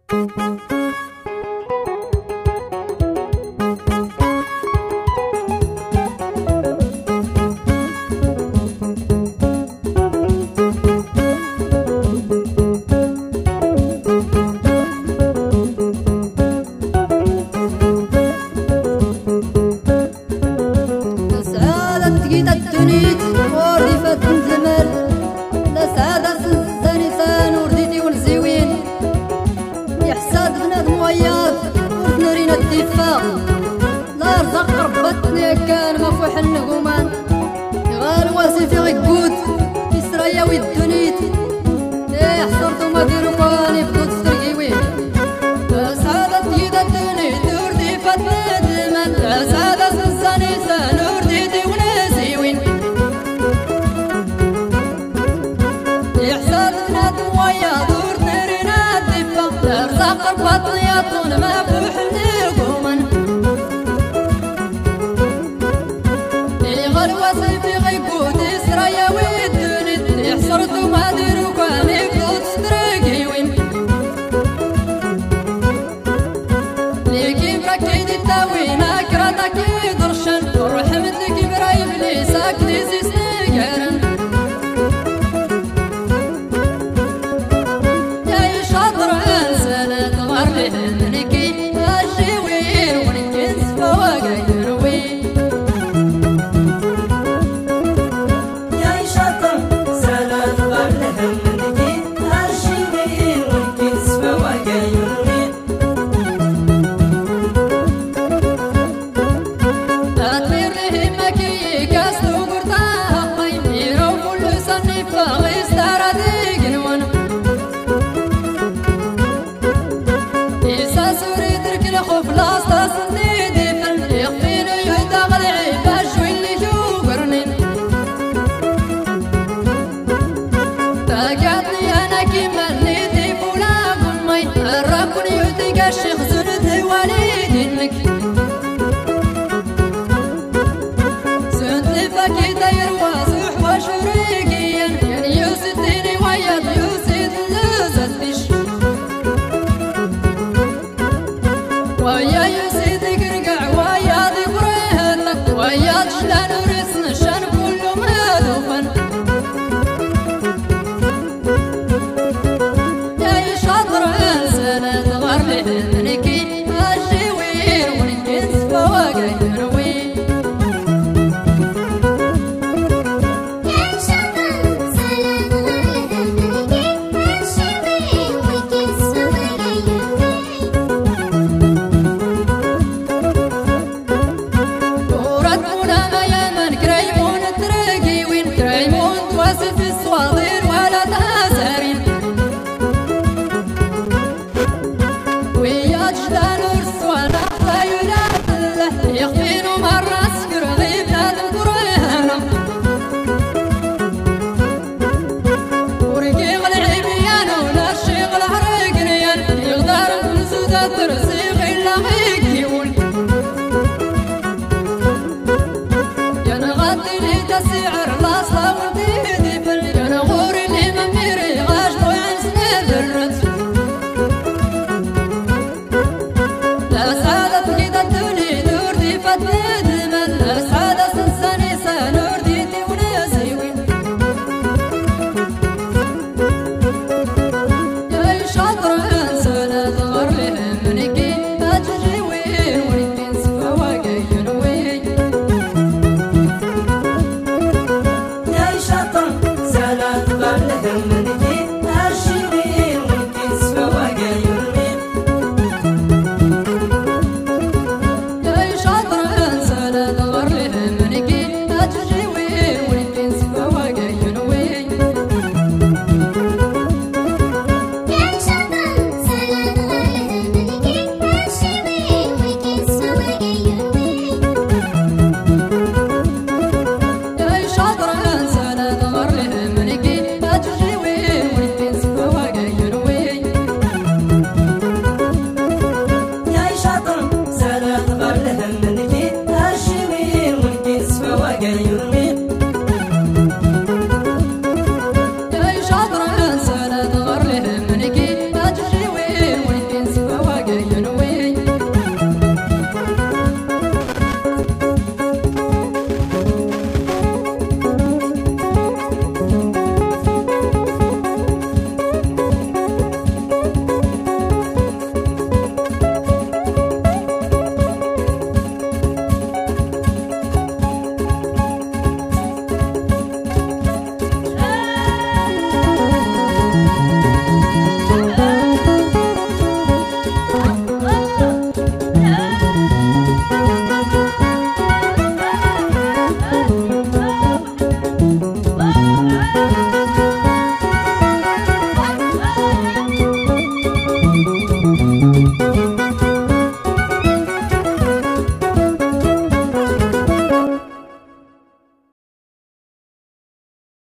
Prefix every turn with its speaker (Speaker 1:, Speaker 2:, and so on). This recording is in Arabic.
Speaker 1: الدنيت وردي فاتن زمال لا سعادة سنساني سان ورديتي والزوين يحساد بنادم وياض وردنرينا الدفاع لا يرزق ربتني كان ما فوح النقومان يغال واسي في غيقود يسرايا ويدونيت ليه حصرتو ما ديرو كواني بقود سترقيوين لا سعادة تيدا الدنيت وردي فاتن زمال لا سعادة سنساني سان ورديتي والزوين يحساد بنادم وياض وردنرينا الدفاع لا يرزق ربتني يطون ما فوح النقومان الواسي في غيقود يسرايا ويدونيت يحصرتو ما ديرو كان يبقود سترقي وين ليكي براكيدي التاوين اكراتك يدرشن ورحمت لك برا ابليسك ليزي سنقرن يا شاطر انسان تغار لهم نكي الجوين ونكنس فواقع يروين الشيخ زرد والدينك سنت فاكي داير واسح وشريكيا يعني يوسدني وياض يوسد لزدش ويا يوسد قرقع وياض بريهتك وياض شلان ورسن الشان كله مهدوفا يا شاطر انسان تغار لهنكي الجوين ونكنس فواقع يروين
Speaker 2: يا شاطر انسان تغار لهنكي الجوين ونكنس فواقع يروين
Speaker 1: وراتمونا ما يمن كريمون ترقي وين كريمون تواسف الصواضير ولا تهزرين ويا جدان ورسوانا خيولات الله يخفينو مرة سكر غيب نادم قريهنا ورقيق العبيان ونشيق الحرقنيان يغدار بنزودة ترسيق إلا غيقيون ينغطي لي تسعر لاصلا ونديدي فل ينغوري لي مميري غاشتو ينسني ذرت لا سعادة كيدا الدنيا نوردي فاتني دمن لا سعادة سنساني سنورديتي ونازيوين يا شاطر انسان تغار لهم
Speaker 2: Thank